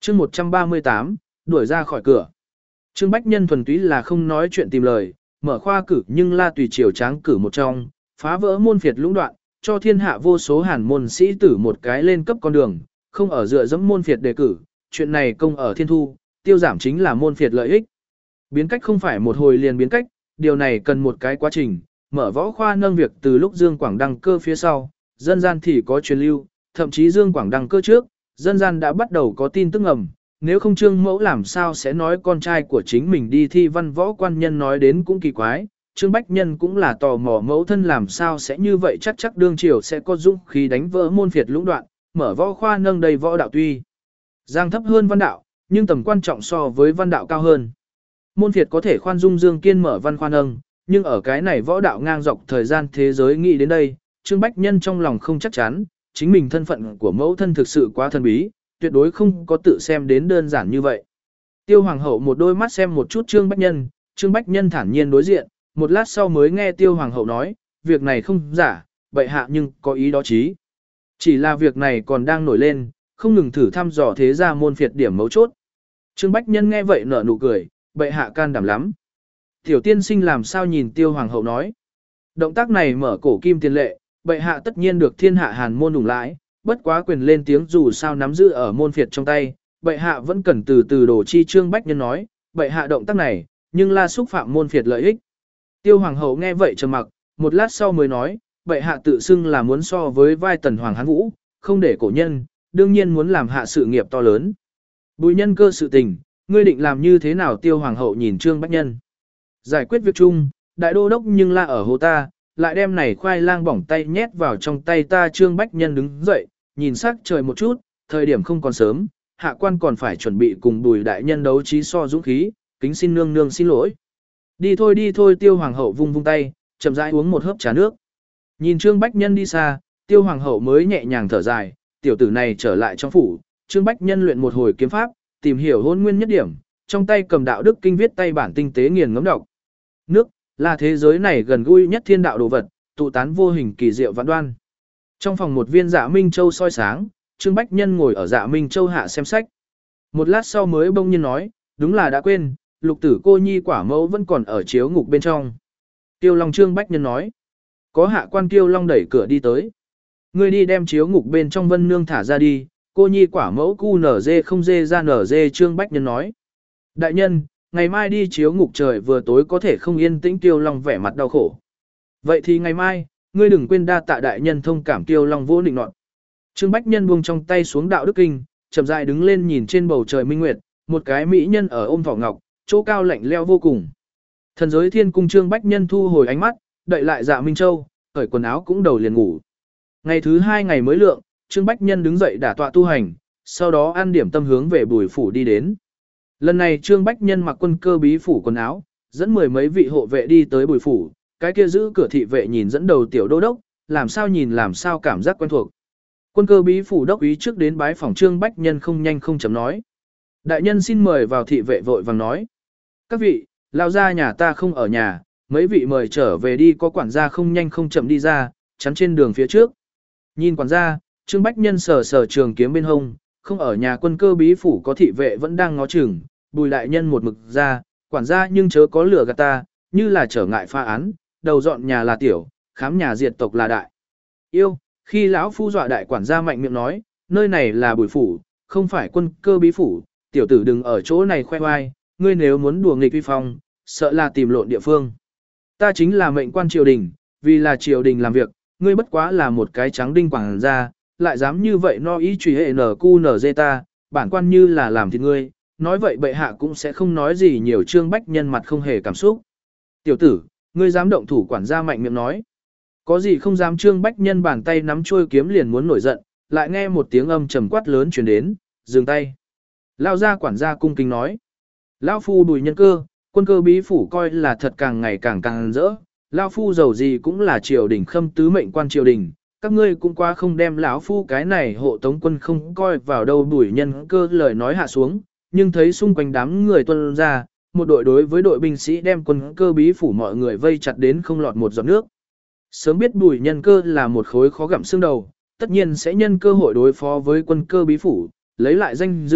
chương 138, đuổi ra khỏi cửa. Trương Bách Nhân thuần túy là không nói chuyện tìm lời, mở khoa cử nhưng la tùy triều tráng cử một trong, phá vỡ môn phiệt lũng đoạn, cho thiên hạ vô số hàn môn sĩ tử một cái lên cấp con đường, không ở dựa dẫm môn phiệt đề cử, chuyện này công ở thiên thu, tiêu giảm chính là môn phiệt lợi ích. Biến cách không phải một hồi liền biến cách, điều này cần một cái quá trình, mở võ khoa nâng việc từ lúc Dương Quảng đăng cơ phía sau, dân gian thì có truyền lưu, thậm chí Dương Quảng đăng cơ trước, dân gian đã bắt đầu có tin tức ngầm, nếu không Trương Mẫu làm sao sẽ nói con trai của chính mình đi thi văn võ quan nhân nói đến cũng kỳ quái, Trương Bách Nhân cũng là tò mò mẫu thân làm sao sẽ như vậy chắc đương triều sẽ có dũng khí đánh vỡ môn phiệt lũng đoạn, mở võ khoa nâng đầy võ đạo tuy giang thấp hơn văn đạo, nhưng tầm quan trọng so với văn đạo cao hơn. Môn phiệt có thể khoan dung Dương Kiên mở văn khoa nâng, nhưng ở cái này võ đạo ngang dọc thời gian thế giới nghĩ đến đây, Trương Bách Nhân trong lòng không chắc chắn, chính mình thân phận của mẫu thân thực sự quá thần bí, tuyệt đối không có tự xem đến đơn giản như vậy. Tiêu Hoàng hậu một đôi mắt xem một chút Trương Bách Nhân thản nhiên đối diện, một lát sau mới nghe Tiêu Hoàng hậu nói, việc này không giả, bệ hạ nhưng có ý đó chí. Chỉ là việc này còn đang nổi lên, không ngừng thử thăm dò thế gia môn phiệt điểm mấu chốt. Trương Bách Nhân nghe vậy nở nụ cười, bệ hạ can đảm lắm. Tiểu tiên sinh làm sao nhìn Tiêu Hoàng hậu nói. Động tác này mở cổ kim tiền lệ, bệ hạ tất nhiên được thiên hạ hàn môn đủng lãi, bất quá quyền lên tiếng dù sao nắm giữ ở môn phiệt trong tay, bệ hạ vẫn cần từ từ đổ chi. Trương Bách Nhân nói, bệ hạ động tác này, nhưng là xúc phạm môn phiệt lợi ích. Tiêu Hoàng hậu nghe vậy trầm mặc, một lát sau mới nói, bệ hạ tự xưng là muốn so với vai tần Hoàng Hán Vũ, không để cổ nhân, đương nhiên muốn làm hạ sự nghiệp to lớn. Bùi nhân cơ sự tình, ngươi định làm như thế nào? Tiêu Hoàng hậu nhìn Trương Bách Nhân. Giải quyết việc chung, đại đô đốc nhưng là ở hồ ta, lại đem này khoai lang bỏng tay nhét vào trong tay ta. Trương Bách Nhân đứng dậy, nhìn sắc trời một chút, thời điểm không còn sớm, hạ quan còn phải chuẩn bị cùng Bùi đại nhân đấu trí so dũng khí, kính xin nương nương xin lỗi. Đi thôi. Tiêu Hoàng hậu vung vung tay, chậm rãi uống một hớp trà nước. Nhìn Trương Bách Nhân đi xa, Tiêu Hoàng hậu mới nhẹ nhàng thở dài, tiểu tử này trở lại trong phủ. Trương Bách Nhân luyện một hồi kiếm pháp, tìm hiểu hôn nguyên nhất điểm, trong tay cầm đạo đức kinh viết tay bản tinh tế nghiền ngẫm đọc. Nước là thế giới này gần gũi nhất thiên đạo đồ vật, tụ tán vô hình kỳ diệu vạn đoan. Trong phòng một viên Dạ Minh Châu soi sáng, Trương Bách Nhân ngồi ở Dạ Minh Châu hạ xem sách. Một lát sau mới bỗng nhiên nói, đúng là đã quên, Lục tử cô nhi quả mẫu vẫn còn ở chiếu ngục bên trong. Kiêu Long. Trương Bách Nhân nói, có hạ quan Kiêu Long đẩy cửa đi tới. Ngươi đi đem chiếu ngục bên trong Vân Nương thả ra đi, cô nhi quả mẫu cu nở dê không dê ra nở dê. Trương Bách Nhân nói, đại nhân, ngày mai đi chiếu ngục trời vừa tối có thể không yên tĩnh. Kiêu Long vẻ mặt đau khổ. Vậy thì ngày mai, ngươi đừng quên đa tạ đại nhân thông cảm. Kiêu Long vô định nọt. Trương Bách Nhân buông trong tay xuống đạo đức kinh, chậm rãi đứng lên nhìn trên bầu trời minh nguyệt, một cái mỹ nhân ở ôm thỏ ngọc, chỗ cao lạnh leo vô cùng. Thần giới thiên cung. Trương Bách Nhân thu hồi ánh mắt, đậy lại Dạ Minh Châu, cởi quần áo cũng đầu liền ngủ. Ngày thứ hai ngày mới lượng, Trương Bách Nhân đứng dậy đả tọa tu hành, sau đó ăn điểm tâm hướng về Bùi phủ đi đến. Lần này Trương Bách Nhân mặc quân cơ bí phủ quần áo, dẫn mười mấy vị hộ vệ đi tới Bùi phủ, cái kia giữ cửa thị vệ nhìn dẫn đầu tiểu đô đốc, làm sao nhìn làm sao cảm giác quen thuộc. Quân cơ bí phủ đốc ý trước đến bái phòng Trương Bách Nhân không nhanh không chậm nói. Đại nhân xin mời vào. Thị vệ vội vàng nói. Các vị, lao ra nhà ta không ở nhà, mấy vị mời trở về đi. Có quản gia không nhanh không chậm đi ra, chắn trên đường phía trước. Nhìn quản gia, Trương Bách Nhân sờ trường kiếm bên hông, không ở nhà. Quân cơ bí phủ có thị vệ vẫn đang ngó chừng, Bùi đại nhân một mực ra, quản gia nhưng chớ có lửa gạt ta, như là trở ngại pha án, đầu dọn nhà là tiểu, khám nhà diệt tộc là đại. Yêu, khi lão phu dọa đại. Quản gia mạnh miệng nói, nơi này là Bùi phủ, không phải quân cơ bí phủ, tiểu tử đừng ở chỗ này khoe oai, ngươi nếu muốn đùa nghịch uy phong, sợ là tìm lộn địa phương. Ta chính là mệnh quan triều đình, vì là triều đình làm việc, ngươi bất quá là một cái trắng đinh quản gia, lại dám như vậy no ý truy hệ nở cu nở dê ta, bản quan như là làm thịt ngươi, nói vậy bệ hạ cũng sẽ không nói gì nhiều. Trương Bách Nhân mặt không hề cảm xúc. Tiểu tử, ngươi dám động thủ? Quản gia mạnh miệng nói. Có gì không dám? Trương Bách Nhân bàn tay nắm trôi kiếm liền muốn nổi giận, lại nghe một tiếng âm trầm quát lớn truyền đến, dừng tay. Lao ra. Quản gia cung kính nói. Lao phu Bùi nhân cơ, quân cơ bí phủ coi là thật càng ngày càng rỡ. Lao phu giàu gì cũng là triều đình khâm tứ mệnh quan triều đình, các ngươi cũng qua không đem lão phu cái này hộ tống quân không coi vào đâu. Bùi nhân cơ lời nói hạ xuống, nhưng thấy xung quanh đám người tuân ra, một đội đối với đội binh sĩ đem quân cơ bí phủ mọi người vây chặt đến không lọt một giọt nước. Sớm biết Bùi nhân cơ là một khối khó gặm xương đầu, tất nhiên sẽ nhân cơ hội đối phó với quân cơ bí phủ, lấy lại danh dự,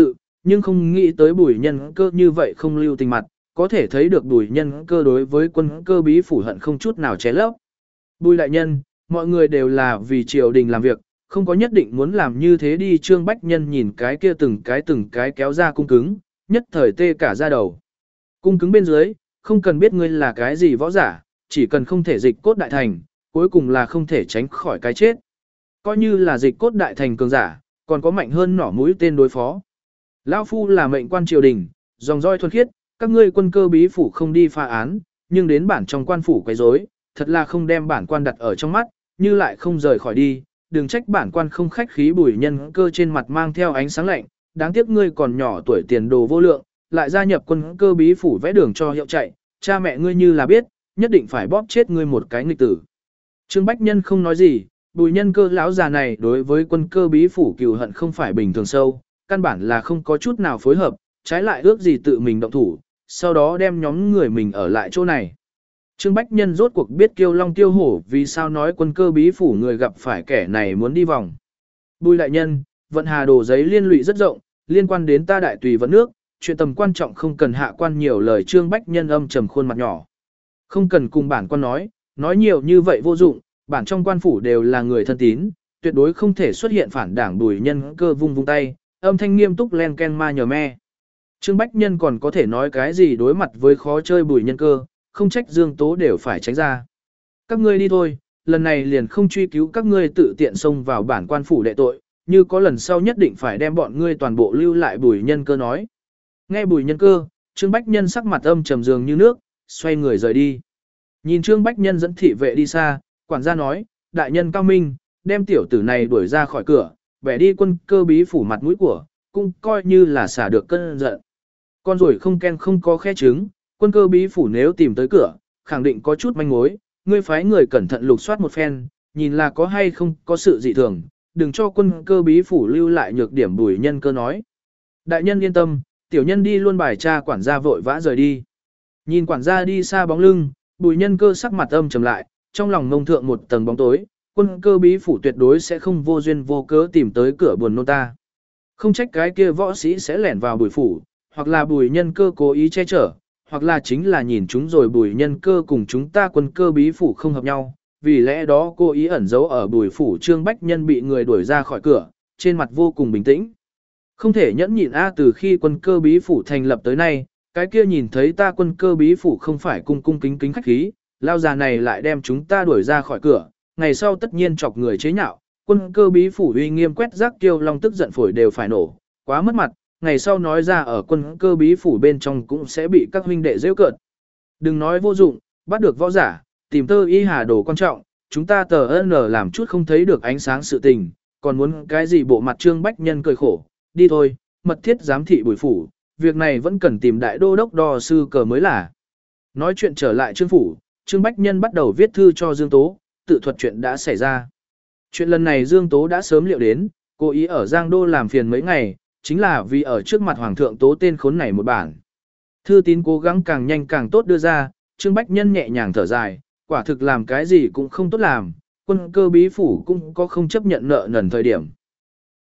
nhưng không nghĩ tới Bùi Nhân Cơ như vậy không lưu tình mặt, có thể thấy được Bùi Nhân Cơ đối với quân cơ bí phủ hận không chút nào ché lấp. Bùi đại nhân, mọi người đều là vì triều đình làm việc, không có nhất định muốn làm như thế đi. Trương Bách Nhân nhìn cái kia từng cái kéo ra cung cứng, nhất thời tê cả da đầu. Cung cứng bên dưới, không cần biết ngươi là cái gì võ giả, chỉ cần không thể dịch cốt đại thành, cuối cùng là không thể tránh khỏi cái chết. Coi như là dịch cốt đại thành cường giả, còn có mạnh hơn nỏ mũi tên đối phó. Lão phu là mệnh quan triều đình, dòng roi thuần khiết, các ngươi quân cơ bí phủ không đi pha án, nhưng đến bản trong quan phủ quấy rối, thật là không đem bản quan đặt ở trong mắt, như lại không rời khỏi đi, đừng trách bản quan không khách khí. Bùi Nhân Cơ trên mặt mang theo ánh sáng lạnh, đáng tiếc ngươi còn nhỏ tuổi tiền đồ vô lượng, lại gia nhập quân cơ bí phủ vẽ đường cho hiệu chạy, cha mẹ ngươi như là biết, nhất định phải bóp chết ngươi một cái nghịch tử. Trương Bách Nhân không nói gì, Bùi Nhân Cơ lão già này đối với quân cơ bí phủ cừu hận không phải bình thường sâu, căn bản là không có chút nào phối hợp, trái lại ước gì tự mình động thủ, sau đó đem nhóm người mình ở lại chỗ này. Trương Bách Nhân rốt cuộc biết Kiêu Long Tiêu Hổ vì sao nói quân cơ bí phủ người gặp phải kẻ này muốn đi vòng. Bùi đại nhân, vận hà đồ giấy liên lụy rất rộng, liên quan đến ta đại tùy vận nước, chuyện tầm quan trọng không cần hạ quan nhiều lời. Trương Bách Nhân âm trầm khuôn mặt nhỏ. Không cần cùng bản quan nói nhiều như vậy vô dụng, bản trong quan phủ đều là người thân tín, tuyệt đối không thể xuất hiện phản đảng. Bùi Nhân Cơ vung vung tay, âm thanh nghiêm túc len ken ma nhờ me. Trương Bách Nhân còn có thể nói cái gì đối mặt với khó chơi Bùi Nhân Cơ, không trách Dương Tố đều phải tránh ra. Các ngươi đi thôi, lần này liền không truy cứu các ngươi tự tiện xông vào bản quan phủ đệ tội, như có lần sau nhất định phải đem bọn ngươi toàn bộ lưu lại. Bùi Nhân Cơ nói. Nghe Bùi Nhân Cơ, Trương Bách Nhân sắc mặt âm trầm dường như nước, xoay người rời đi. Nhìn Trương Bách Nhân dẫn thị vệ đi xa, quản gia nói, đại nhân cao minh, đem tiểu tử này đuổi ra khỏi cửa, bẻ đi quân cơ bí phủ mặt mũi của, cũng coi như là xả được cơn giận. Con rồi không ken không có khe trứng, quân cơ bí phủ nếu tìm tới cửa, khẳng định có chút manh mối, ngươi phái người cẩn thận lục soát một phen, nhìn là có hay không có sự dị thường, đừng cho quân cơ bí phủ lưu lại nhược điểm. Bùi Nhân Cơ nói. Đại nhân yên tâm, tiểu nhân đi luôn. Bài tra quản gia vội vã rời đi. Nhìn quản gia đi xa bóng lưng, Bùi Nhân Cơ sắc mặt âm trầm lại, trong lòng ngông thượng một tầng bóng tối, quân cơ bí phủ tuyệt đối sẽ không vô duyên vô cớ tìm tới cửa buồn nôn ta. Không trách cái kia võ sĩ sẽ lẻn vào Bùi phủ, hoặc là Bùi Nhân Cơ cố ý che chở, hoặc là chính là nhìn chúng rồi Bùi Nhân Cơ cùng chúng ta quân cơ bí phủ không hợp nhau, vì lẽ đó cô ý ẩn giấu ở Bùi phủ. Trương Bách Nhân bị người đuổi ra khỏi cửa, trên mặt vô cùng bình tĩnh. Không thể nhẫn nhịn từ khi quân cơ bí phủ thành lập tới nay, cái kia nhìn thấy ta quân cơ bí phủ không phải cung cung kính kính khách khí, lao già này lại đem chúng ta đuổi ra khỏi cửa, ngày sau tất nhiên chọc người chế nhạo, quân cơ bí phủ uy nghiêm quét rác Kiêu Long tức giận phổi đều phải nổ, quá mất mặt, ngày sau nói ra ở quân cơ bí phủ bên trong cũng sẽ bị các huynh đệ rêu cợt. Đừng nói vô dụng, bắt được võ giả, tìm tơ y hà đồ quan trọng, chúng ta tờ N làm chút không thấy được ánh sáng sự tình, còn muốn cái gì bộ mặt. Trương Bách Nhân cười khổ, đi thôi, mật thiết giám thị Bùi phủ, việc này vẫn cần tìm đại đô đốc đo sư cờ mới là. Nói chuyện trở lại Trương phủ, Trương Bách Nhân bắt đầu viết thư cho Dương Tố, tự thuật chuyện đã xảy ra. Chuyện lần này Dương Tố đã sớm liệu đến, cố ý ở Giang Đô làm phiền mấy ngày, chính là vì ở trước mặt Hoàng thượng tố tên khốn này một bản. Thư tín cố gắng càng nhanh càng tốt đưa ra, Trương Bách Nhân nhẹ nhàng thở dài, quả thực làm cái gì cũng không tốt làm, quân cơ bí phủ cũng có không chấp nhận nợ nần thời điểm.